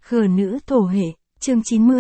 Khờ nữ thổ hệ, chương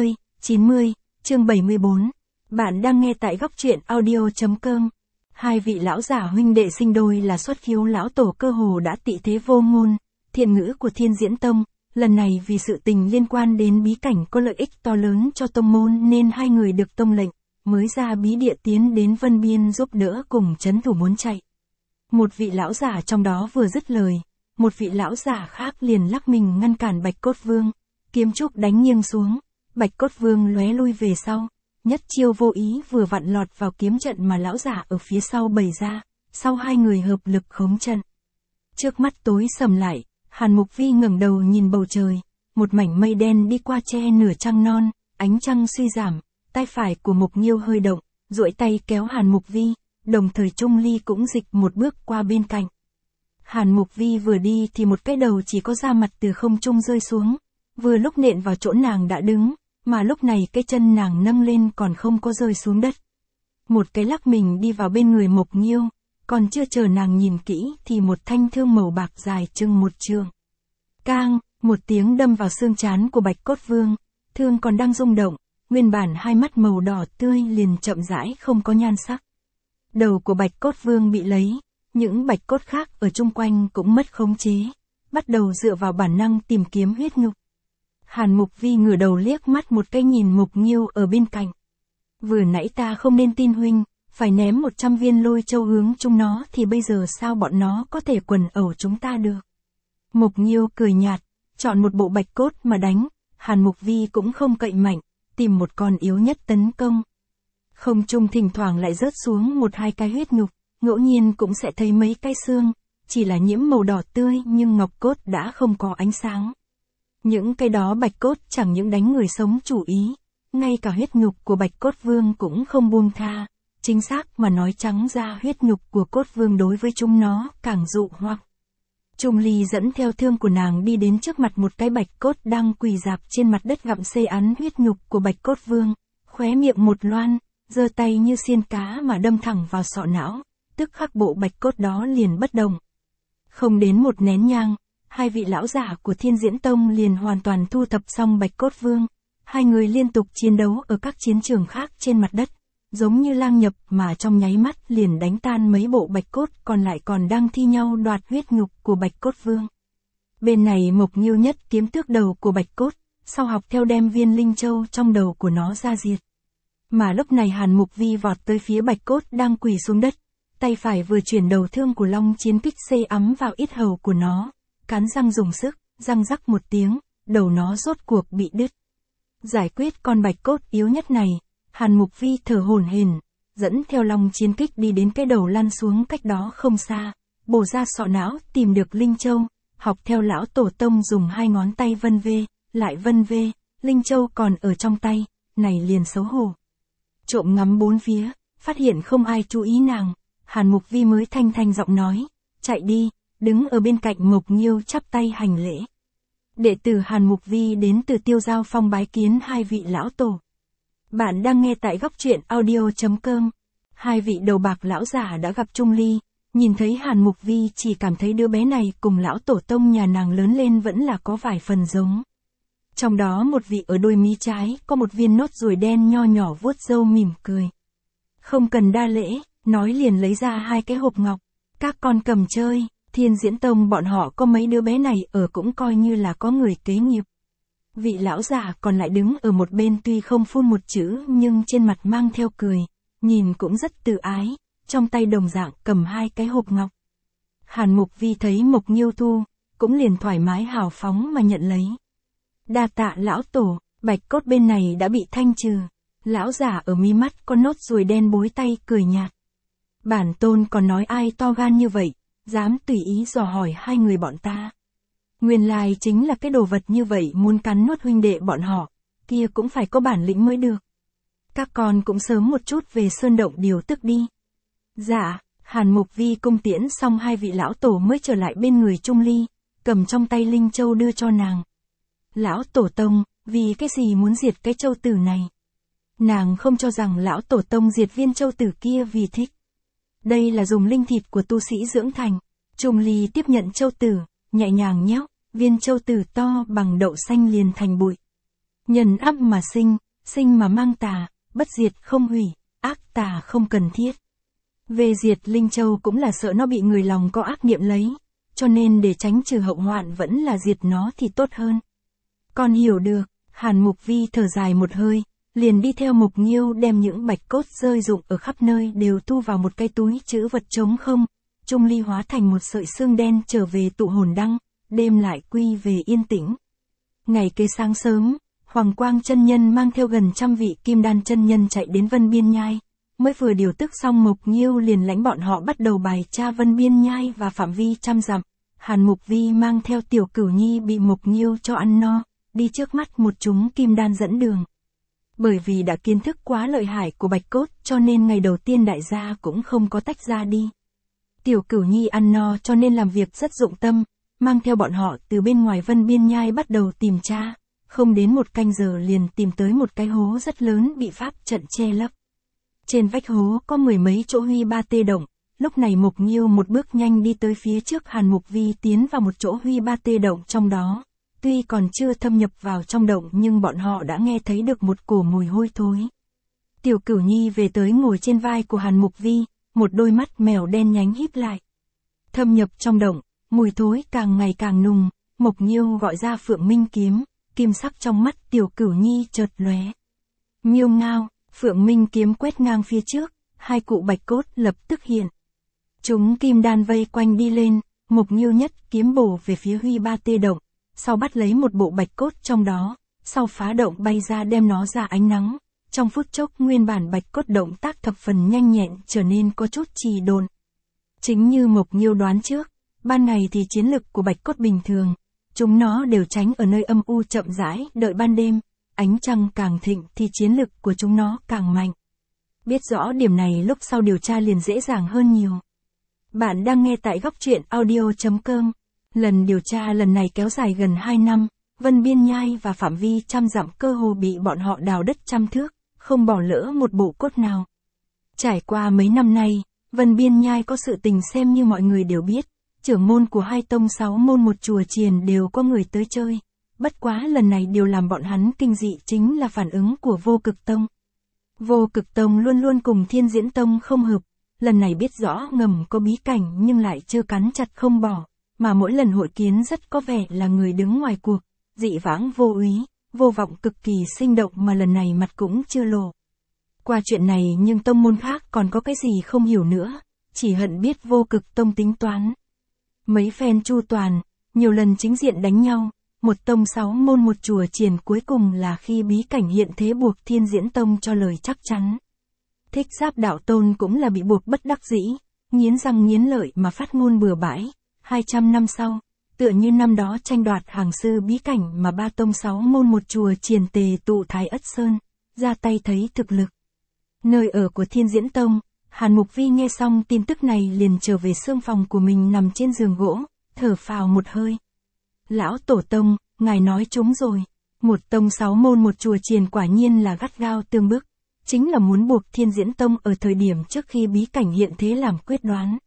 90, chương 74. Bạn đang nghe tại góc truyện audio.com. Hai vị lão giả huynh đệ sinh đôi là xuất khiếu lão tổ cơ hồ đã tị thế vô ngôn, thiện ngữ của Thiên Diễn Tông, lần này vì sự tình liên quan đến bí cảnh có lợi ích to lớn cho tông môn nên hai người được tông lệnh, mới ra bí địa tiến đến Vân Biên giúp đỡ cùng trấn thủ muốn chạy. Một vị lão giả trong đó vừa dứt lời, một vị lão giả khác liền lắc mình ngăn cản Bạch Cốt Vương, kiếm trúc đánh nghiêng xuống, Bạch Cốt Vương lóe lui về sau, nhất chiêu vô ý vừa vặn lọt vào kiếm trận mà lão giả ở phía sau bày ra, sau hai người hợp lực khống trận. Trước mắt tối sầm lại, Hàn Mục Vi ngẩng đầu nhìn bầu trời, một mảnh mây đen đi qua che nửa trăng non, ánh trăng suy giảm, tay phải của Mục Nghiêu hơi động, duỗi tay kéo Hàn Mục Vi, đồng thời Trung Ly cũng dịch một bước qua bên cạnh. Hàn Mục Vi vừa đi thì một cái đầu chỉ có da mặt từ không trung rơi xuống, vừa lúc nện vào chỗ nàng đã đứng, mà lúc này cái chân nàng nâng lên còn không có rơi xuống đất. Một cái lắc mình đi vào bên người Mục Nghiêu, còn chưa chờ nàng nhìn kỹ thì một thanh thương màu bạc dài chừng một trượng. Cang, một tiếng đâm vào xương trán của Bạch Cốt Vương, thương còn đang rung động, nguyên bản hai mắt màu đỏ tươi liền chậm rãi không có nhan sắc. Đầu của Bạch Cốt Vương bị lấy, những bạch cốt khác ở chung quanh cũng mất khống chế, bắt đầu dựa vào bản năng tìm kiếm huyết nhục. Hàn Mục Vi ngửa đầu liếc mắt một cái nhìn Mục Nghiêu ở bên cạnh. Vừa nãy ta không nên tin huynh, phải ném 100 viên lôi châu hướng chúng nó thì bây giờ sao bọn nó có thể quần ẩu chúng ta được. Mục Nghiêu cười nhạt, chọn một bộ bạch cốt mà đánh, Hàn Mục Vi cũng không cậy mạnh, tìm một con yếu nhất tấn công. Không trung thỉnh thoảng lại rớt xuống một hai cái huyết nhục, ngẫu nhiên cũng sẽ thấy mấy cái xương, chỉ là nhiễm màu đỏ tươi nhưng ngọc cốt đã không có ánh sáng. Những cái đó bạch cốt chẳng những đánh người sống chủ ý, ngay cả huyết nhục của Bạch Cốt Vương cũng không buông tha, chính xác mà nói trắng ra huyết nhục của Cốt Vương đối với chúng nó càng dụ hoặc. Trung Ly dẫn theo thương của nàng đi đến trước mặt một cái bạch cốt đang quỳ rạp trên mặt đất gặm xê án huyết nhục của Bạch Cốt Vương, khóe miệng một loan, giơ tay như xiên cá mà đâm thẳng vào sọ não, tức khắc bộ bạch cốt đó liền bất động. Không đến một nén nhang, hai vị lão giả của Thiên Diễn Tông liền hoàn toàn thu thập xong Bạch Cốt Vương, hai người liên tục chiến đấu ở các chiến trường khác trên mặt đất, giống như lang nhập mà trong nháy mắt liền đánh tan mấy bộ bạch cốt còn lại còn đang thi nhau đoạt huyết nhục của Bạch Cốt Vương. Bên này Mục Nghiêu nhất kiếm tước đầu của bạch cốt, sau học theo đem viên linh châu trong đầu của nó ra diệt. Mà lúc này Hàn Mục Vi vọt tới phía bạch cốt đang quỳ xuống đất, tay phải vừa chuyển đầu thương của Long Chiến Kích xê ấm vào yết hầu của nó, cắn răng dùng sức, răng rắc một tiếng, đầu nó rốt cuộc bị đứt. Giải quyết con bạch cốt yếu nhất này, Hàn Mục Vi thở hổn hển, dẫn theo Long Chiến Kích đi đến cái đầu lăn xuống cách đó không xa, bổ ra sọ não tìm được linh châu, học theo lão tổ tông dùng hai ngón tay vân vê, lại vân vê, linh châu còn ở trong tay, này liền xấu hổ. Trộm ngắm bốn phía, phát hiện không ai chú ý nàng, Hàn Mục Vi mới thanh thanh giọng nói, chạy đi, đứng ở bên cạnh Mục Nghiêu chắp tay hành lễ. Đệ tử Hàn Mục Vi đến từ Tiêu Giao Phong bái kiến hai vị lão tổ. Bạn đang nghe tại góc truyện audio.com. Hai vị đầu bạc lão giả đã gặp Trung Ly, nhìn thấy Hàn Mục Vi chỉ cảm thấy đứa bé này cùng lão tổ tông nhà nàng lớn lên vẫn là có vài phần giống. Trong đó một vị ở đôi mí trái có một viên nốt ruồi đen nho nhỏ vuốt râu mỉm cười. Không cần đa lễ, nói liền lấy ra hai cái hộp ngọc. Các con cầm chơi, Thiên Diễn Tông bọn họ có mấy đứa bé này ở cũng coi như là có người kế nghiệp. Vị lão giả còn lại đứng ở một bên tuy không phun một chữ nhưng trên mặt mang theo cười, nhìn cũng rất tự ái, trong tay đồng dạng cầm hai cái hộp ngọc. Hàn Mục Vi thấy Mục Nghiêu thu, cũng liền thoải mái hào phóng mà nhận lấy. Đa tạ lão tổ, bạch cốt bên này đã bị thanh trừ. Lão giả ở mí mắt có nốt ruồi đen bối tay cười nhạt. Bản tôn còn nói ai to gan như vậy, dám tùy ý dò hỏi hai người bọn ta. Nguyên lai chính là cái đồ vật như vậy muốn cắn nuốt huynh đệ bọn họ, kia cũng phải có bản lĩnh mới được. Các con cũng sớm một chút về sơn động điều tức đi. Dạ, Hàn Mục Vi cung tiễn xong hai vị lão tổ mới trở lại bên người Trung Ly, cầm trong tay linh châu đưa cho nàng. Lão tổ tông, vì cái gì muốn diệt cái châu tử này? Nàng không cho rằng lão tổ tông diệt viên châu tử kia vì thích. Đây là dùng linh thịt của tu sĩ dưỡng thành. Trung Ly tiếp nhận châu tử, nhẹ nhàng nhéo, viên châu tử to bằng đậu xanh liền thành bụi. Nhân áp mà sinh, sinh mà mang tà, bất diệt không hủy, ác tà không cần thiết. Về diệt linh châu cũng là sợ nó bị người lòng có ác niệm lấy, cho nên để tránh trừ hậu hoạn vẫn là diệt nó thì tốt hơn. Con hiểu được, Hàn Mục Vi thở dài một hơi, liền đi theo Mục Nghiêu đem những bạch cốt rơi rụng ở khắp nơi đều thu vào một cái túi trữ vật trống không, Trung Ly hóa thành một sợi xương đen trở về tụ hồn đăng, đêm lại quy về yên tĩnh. Ngày kế sáng sớm, Hoàng Quang chân nhân mang theo gần 100 vị kim đan chân nhân chạy đến Vân Biên Nhai, mới vừa điều tức xong Mục Nghiêu liền lãnh bọn họ bắt đầu bài tra Vân Biên Nhai và phạm vi 100 dặm. Hàn Mục Vi mang theo Tiểu Cửu Nhi bị Mục Nghiêu cho ăn no, đi trước mắt một chúng kim đan dẫn đường. Bởi vì đã kiến thức quá lợi hại của bạch cốt cho nên ngày đầu tiên đại gia cũng không có tách ra đi. Tiểu Cửu Nhi ăn no cho nên làm việc rất dụng tâm, mang theo bọn họ từ bên ngoài Vân Biên Nhai bắt đầu tìm tra, không đến một canh giờ liền tìm tới một cái hố rất lớn bị pháp trận che lấp. Trên vách hố có 10 mấy chỗ huy ba tê động, lúc này Mục Nghiêu một bước nhanh đi tới phía trước Hàn Mục Vi tiến vào một chỗ huy ba tê động trong đó. Tuy còn chưa thâm nhập vào trong động nhưng bọn họ đã nghe thấy được một cổ mùi hôi thối. Tiểu Cửu Nhi về tới ngồi trên vai của Hàn Mục Vi, một đôi mắt mèo đen nhánh híp lại. Thâm nhập trong động, mùi thối càng ngày càng nùng, Mục Nghiêu gọi ra Phượng Minh kiếm, kim sắc trong mắt Tiểu Cửu Nhi chợt lóe. Nghiêu ngao, Phượng Minh kiếm quét ngang phía trước, hai cụ bạch cốt lập tức hiện. Chúng kim đan vây quanh đi lên, Mục Nghiêu nhất kiếm bổ về phía huy ba tê động, sau bắt lấy một bộ bạch cốt trong đó, sau phá động bay ra đem nó ra ánh nắng. Trong phút chốc nguyên bản bạch cốt động tác thập phần nhanh nhẹn trở nên có chút trì độn. Chính như Mục Nghiêu đoán trước, ban ngày thì chiến lực của bạch cốt bình thường, chúng nó đều tránh ở nơi âm u chậm rãi, đợi ban đêm, ánh trăng càng thịnh thì chiến lực của chúng nó càng mạnh. Biết rõ điểm này lúc sau điều tra liền dễ dàng hơn nhiều. Bạn đang nghe tại Góc Truyện Audio.com. Lần điều tra lần này kéo dài gần 2 năm, Vân Biên Nhai và phạm vi 100 dặm cơ hồ bị bọn họ đào đất 100 thước, không bỏ lỡ một bộ cốt nào. Trải qua mấy năm nay, Vân Biên Nhai có sự tình xem như mọi người đều biết, trưởng môn của 2 tông 6 môn một chùa chiền đều có người tới chơi. Bất quá lần này điều làm bọn hắn kinh dị chính là phản ứng của Vô Cực Tông. Vô Cực Tông luôn luôn cùng Thiên Diễn Tông không hợp, lần này biết rõ ngầm có bí cảnh nhưng lại chưa cắn chặt không bỏ, mà mỗi lần hội kiến rất có vẻ là người đứng ngoài cuộc, dị vãng vô úy, vô vọng cực kỳ sinh động mà lần này mặt cũng chưa lộ. Qua chuyện này nhưng tông môn khác còn có cái gì không hiểu nữa, chỉ hận biết Vô Cực Tông tính toán. Mấy phen chu toàn, nhiều lần chính diện đánh nhau, một tông 6 môn một chùa chiền cuối cùng là khi bí cảnh hiện thế buộc Thiên Diễn Tông cho lời chắc chắn. Thích Giáp Đạo Tôn cũng là bị buộc bất đắc dĩ, nghiến răng nghiến lợi mà phát ngôn bừa bãi. 200 năm sau, tựa như năm đó tranh đoạt hàng sư bí cảnh mà 3 tông 6 môn một chùa chiền tề tụ Thái Ất Sơn, ra tay thấy thực lực. Nơi ở của Thiên Diễn Tông, Hàn Mục Vi nghe xong tin tức này liền trở về xương phòng của mình nằm trên giường gỗ, thở phào một hơi. Lão Tổ Tông, ngài nói trúng rồi, một tông 6 môn một chùa chiền quả nhiên là gắt gao tương bức, chính là muốn buộc Thiên Diễn Tông ở thời điểm trước khi bí cảnh hiện thế làm quyết đoán.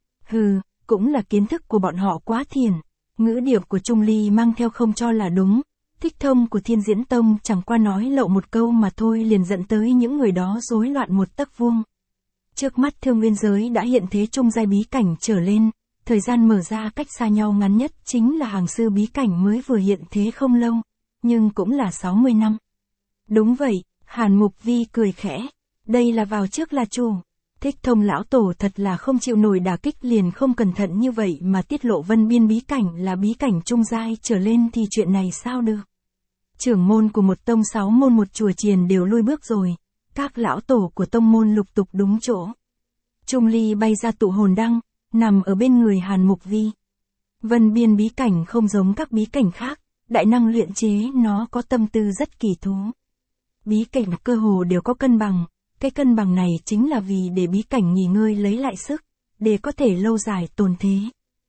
Hừ, cũng là kiến thức của bọn họ quá thiền, ngữ điệu của Trung Ly mang theo không cho là đúng, Thích Thông của Thiên Diễn Tông chẳng qua nói lậu một câu mà thôi liền dẫn tới những người đó rối loạn một tấc vuông. Trước mắt Thương Nguyên giới đã hiện thế trung giai bí cảnh trở lên, thời gian mở ra cách xa nhau ngắn nhất chính là hàng sư bí cảnh mới vừa hiện thế không lâu, nhưng cũng là 60 năm. Đúng vậy, Hàn Mục Vi cười khẽ, đây là vào trước là chủ. Thích Thông lão tổ thật là không chịu nổi đả kích liền không cẩn thận như vậy mà tiết lộ Vân Biên bí cảnh là bí cảnh trung giai trở lên thì chuyện này sao được. Trưởng môn của một tông 6 môn một chùa chiền đều lui bước rồi, các lão tổ của tông môn lục tục đúng chỗ. Trung Ly bay ra tụ hồn đăng, nằm ở bên người Hàn Mục Vi. Vân Biên bí cảnh không giống các bí cảnh khác, đại năng luyện chế nó có tâm tư rất kỳ thú. Bí cảnh cơ hồ đều có cân bằng. Cái cân bằng này chính là vì để bí cảnh nghỉ ngơi lấy lại sức, để có thể lâu dài tồn thế.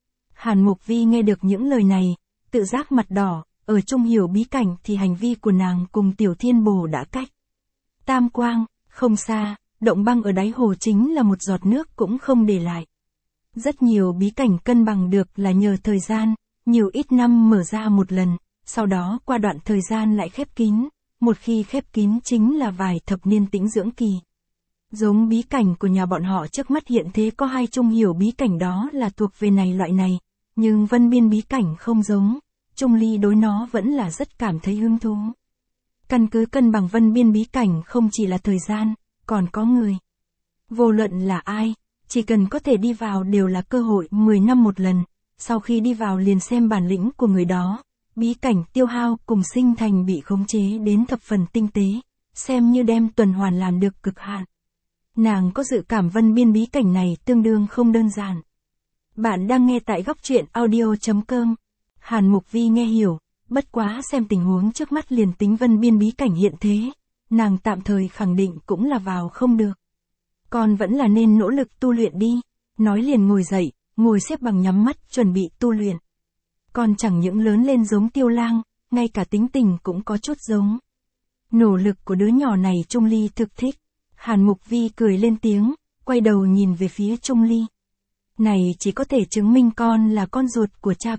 Hàn Mục Vi nghe được những lời này, tự giác mặt đỏ, ở chung hiểu bí cảnh thì hành vi của nàng cùng Tiểu Thiên Bồ đã cách. Tam quang, không xa, động băng ở đáy hồ chính là một giọt nước cũng không để lại. Rất nhiều bí cảnh cân bằng được là nhờ thời gian, nhiều ít năm mở ra một lần, sau đó qua đoạn thời gian lại khép kín, một khi khép kín chính là vài thập niên tĩnh dưỡng kỳ. Giống bí cảnh của nhà bọn họ trước mắt hiện thế có hai Trung hiểu bí cảnh đó là thuộc về này loại này, nhưng Vân Biên bí cảnh không giống, Trung Ly đối nó vẫn là rất cảm thấy hứng thú. Căn cứ cân bằng Vân Biên bí cảnh không chỉ là thời gian, còn có người. Vô luận là ai, chỉ cần có thể đi vào đều là cơ hội 10 năm một lần, sau khi đi vào liền xem bản lĩnh của người đó, bí cảnh tiêu hao cùng sinh thành bị khống chế đến thập phần tinh tế, xem như đem tuần hoàn làm được cực hạn. Nàng có dự cảm Vân Biên bí cảnh này tương đương không đơn giản. Bạn đang nghe tại góc truyện audio.com. Hàn Mục Vi nghe hiểu, bất quá xem tình huống trước mắt liền tính Vân Biên bí cảnh hiện thế, nàng tạm thời khẳng định cũng là vào không được. Còn vẫn là nên nỗ lực tu luyện đi, nói liền ngồi dậy, ngồi xếp bằng nhắm mắt chuẩn bị tu luyện. Còn chẳng những lớn lên giống Tiêu Lang, ngay cả tính tình cũng có chút giống. Nỗ lực của đứa nhỏ này Trung Ly thực thích. Hàn Mục Vi cười lên tiếng, quay đầu nhìn về phía Trung Ly. Này chỉ có thể chứng minh con là con ruột của cha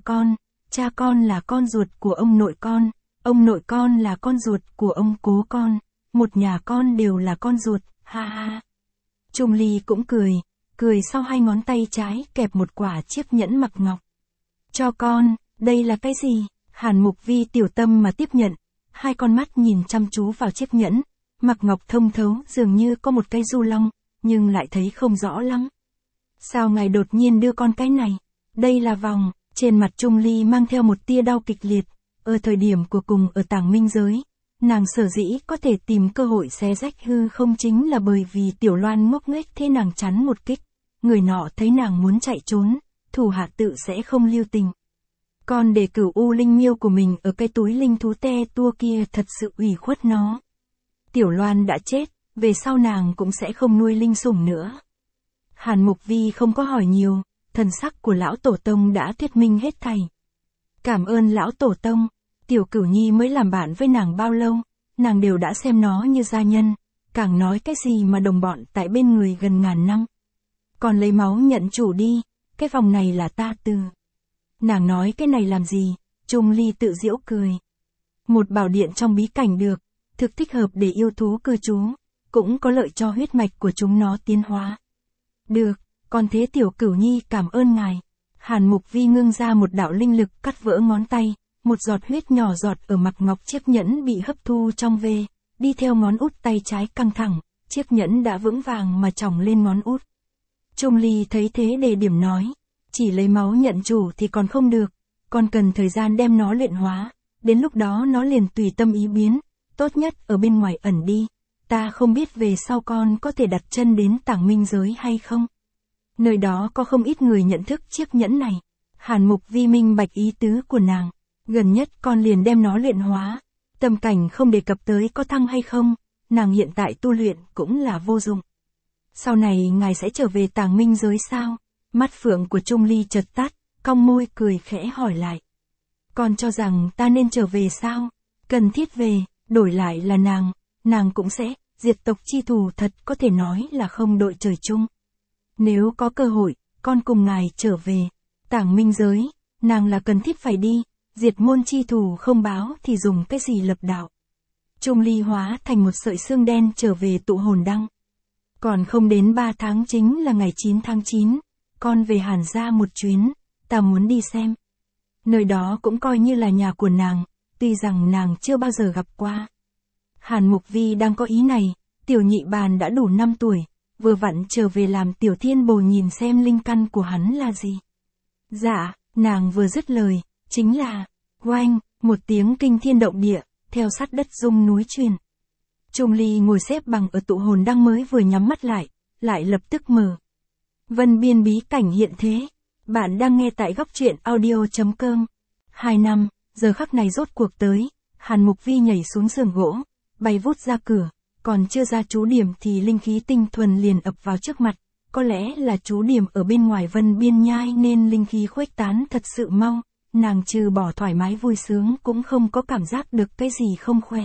con là con ruột của ông nội con là con ruột của ông cố con, một nhà con đều là con ruột, ha ha. Trung Ly cũng cười sau hai ngón tay trái kẹp một quả chiếc nhẫn mặc ngọc. Cho con, đây là cái gì? Hàn Mục Vi tiểu tâm mà tiếp nhận, hai con mắt nhìn chăm chú vào chiếc nhẫn, mặc ngọc thông thấu dường như có một cây du long, nhưng lại thấy không rõ lắm. Sao ngài đột nhiên đưa con cái này? Đây là vòng, trên mặt Trung Ly mang theo một tia đau kịch liệt, ở thời điểm của cùng ở Tàng Minh giới, nàng sở dĩ có thể tìm cơ hội xé rách hư không chính là bởi vì Tiểu Loan ngốc nghếch thế nàng chắn một kích, người nọ thấy nàng muốn chạy trốn, thủ hạ tự sẽ không lưu tình. Còn để Cửu U Linh Miêu của mình ở cái túi linh thú te tua kia thật sự ủy khuất nó. Tiểu Loan đã chết, về sau nàng cũng sẽ không nuôi linh sủng nữa. Hàn Mục Vi không có hỏi nhiều, thần sắc của lão tổ tông đã thuyết minh hết thảy. Cảm ơn lão tổ tông, Tiểu Cửu Nhi mới làm bạn với nàng bao lâu, nàng đều đã xem nó như gia nhân, càng nói cái gì mà đồng bọn tại bên người gần ngàn năm. Còn lấy máu nhận chủ đi, cái vòng này là ta từ. Nàng nói cái này làm gì, Trung Ly tự giễu cười. Một bảo điện trong bí cảnh được, thực thích hợp để yêu thú cư trú, cũng có lợi cho huyết mạch của chúng nó tiến hóa. Được, còn thế Tiểu Cửu Nhi cảm ơn ngài. Hàn Mục Vi ngưng ra một đạo linh lực cắt vỡ ngón tay, một giọt huyết nhỏ giọt ở mặc ngọc chiếc nhẫn bị hấp thu trong về, đi theo ngón út tay trái căng thẳng, chiếc nhẫn đã vững vàng mà tròng lên ngón út. Trung Ly thấy thế đề điểm nói, chỉ lấy máu nhận chủ thì còn không được, còn cần thời gian đem nó luyện hóa, đến lúc đó nó liền tùy tâm ý biến, tốt nhất ở bên ngoài ẩn đi, ta không biết về sau con có thể đặt chân đến Tàng Minh giới hay không. Nơi đó có không ít người nhận thức chiếc nhẫn này. Hàn Mục Vi minh bạch ý tứ của nàng, gần nhất con liền đem nó luyện hóa, tâm cảnh không đề cập tới có thăng hay không, nàng hiện tại tu luyện cũng là vô dụng. Sau này ngài sẽ trở về Tàng Minh giới sao? Mắt phượng của Trung Ly chợt tắt, cong môi cười khẽ hỏi lại. Con cho rằng ta nên trở về sao? Cần thiết về, đổi lại là nàng cũng sẽ, diệt tộc chi thù thật có thể nói là không đội trời chung. Nếu có cơ hội, con cùng ngài trở về. Tàng Minh giới, nàng là cần thiết phải đi, diệt môn chi thù không báo thì dùng cái gì lập đạo. Trung Ly hóa thành một sợi xương đen trở về tụ hồn đăng. Còn không đến 3 tháng chính là ngày 9 tháng 9, con về Hàn gia một chuyến, ta muốn đi xem. Nơi đó cũng coi như là nhà của nàng, tuy rằng nàng chưa bao giờ gặp qua. Hàn Mục Vi đang có ý này, Tiểu Nhị Bàn đã đủ 5 tuổi, vừa vặn trở về làm Tiểu Thiên Bồ nhìn xem linh căn của hắn là gì. Dạ, nàng vừa dứt lời, chính là, oanh, một tiếng kinh thiên động địa, theo sát đất rung núi truyền. Trung Ly ngồi xếp bằng ở tụ hồn đăng mới vừa nhắm mắt lại lập tức mở. Vân Biên bí cảnh hiện thế. Bạn đang nghe tại góc truyện audio.com. 2 năm, giờ khắc này rốt cuộc tới, Hàn Mục Vi nhảy xuống giường gỗ, bay vút ra cửa, còn chưa ra trú điểm thì linh khí tinh thuần liền ập vào trước mặt, có lẽ là trú điểm ở bên ngoài Vân Biên nhai nên linh khí khuếch tán thật sự mau, nàng trừ bỏ thoải mái vui sướng cũng không có cảm giác được cái gì không khỏe.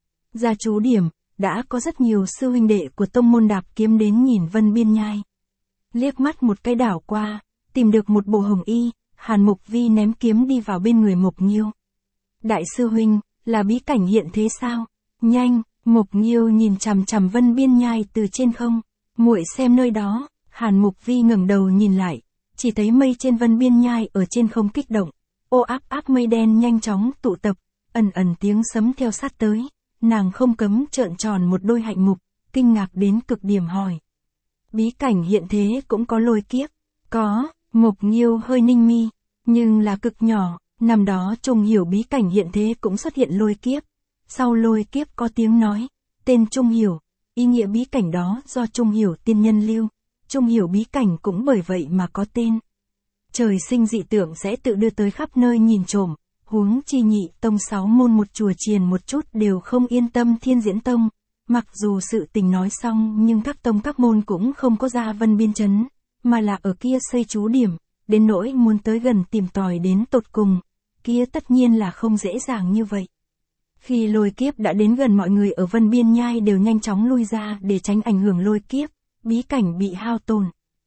Ra trú điểm, đã có rất nhiều sư huynh đệ của tông môn Đạp Kiếm đến nhìn Vân Biên nhai. Liếc mắt một cái đảo qua, tìm được một bộ hồng y, Hàn Mục Vi ném kiếm đi vào bên người Mộc Nghiêu. Đại sư huynh, là bí cảnh hiện thế sao? Nhanh, Mộc Nghiêu nhìn chằm chằm Vân Biên Nhai từ trên không. Muội xem nơi đó. Hàn Mục Vi ngẩng đầu nhìn lại, chỉ thấy mây trên Vân Biên Nhai ở trên không kích động. Ô áp mây đen nhanh chóng tụ tập, ẩn tiếng sấm theo sát tới. Nàng không cấm trợn tròn một đôi hạnh mục, kinh ngạc đến cực điểm hỏi. Bí cảnh hiện thế cũng có lôi kiếp? Có, Mộc Nghiêu hơi ninh mi, nhưng là cực nhỏ. Năm đó Trung Hiểu bí cảnh hiện thế cũng xuất hiện lôi kiếp. Sau lôi kiếp có tiếng nói, tên Trung Hiểu, ý nghĩa bí cảnh đó do Trung Hiểu tiên nhân lưu. Trung Hiểu bí cảnh cũng bởi vậy mà có tên. Trời sinh dị tượng sẽ tự đưa tới khắp nơi nhìn trộm, huống chi Nhị tông 6 môn một chùa chiền một chút đều không yên tâm Thiên Diễn tông. Mặc dù sự tình nói xong nhưng các tông các môn cũng không có ra Vân Biên trấn, mà là ở kia xây trú điểm, đến nỗi muốn tới gần tìm tòi đến tột cùng, kia tất nhiên là không dễ dàng như vậy. Khi lôi kiếp đã đến gần, mọi người ở Vân Biên Nhai đều nhanh chóng lui ra để tránh ảnh hưởng lôi kiếp, bí cảnh bị hao tổn.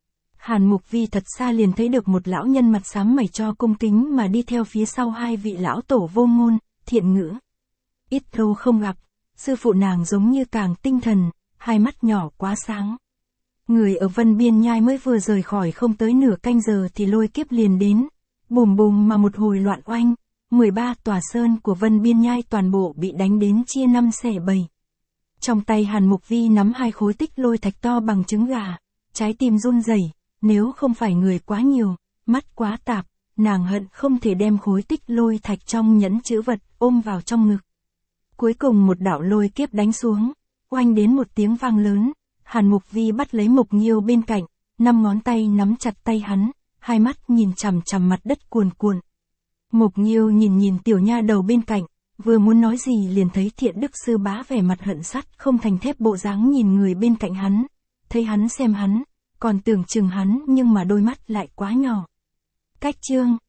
Hàn Mục Vi thật xa liền thấy được một lão nhân mặt xám mày cho cung kính mà đi theo phía sau hai vị lão tổ Vô Ngôn, Thiện Ngữ. Ít lâu không gặp, sư phụ nàng giống như càng tinh thần, hai mắt nhỏ quá sáng. Người ở Vân Biên Nhai mới vừa rời khỏi không tới nửa canh giờ thì lôi kiếp liền đến, bùm bùm mà một hồi loạn oanh, 13 tòa sơn của Vân Biên Nhai toàn bộ bị đánh đến chia 5 xẻ 7. Trong tay Hàn Mục Vi nắm hai khối tích lôi thạch to bằng trứng gà, trái tim run rẩy. Nếu không phải người quá nhiều, mắt quá tạp, nàng hận không thể đem khối tích lôi thạch trong nhẫn chữ vật ôm vào trong ngực. Cuối cùng một đạo lôi kiếp đánh xuống, oanh đến một tiếng vang lớn, Hàn Mục Vi bắt lấy Mộc Nghiêu bên cạnh, 5 ngón tay nắm chặt tay hắn, hai mắt nhìn chằm chằm mặt đất cuồn cuộn. Mộc Nghiêu nhìn tiểu nha đầu bên cạnh, vừa muốn nói gì liền thấy Thiện Đức sư bá vẻ mặt hận sắt không thành thép bộ dáng nhìn người bên cạnh hắn, thấy hắn xem hắn, còn tưởng chừng hắn nhưng mà đôi mắt lại quá nhỏ. Cách chương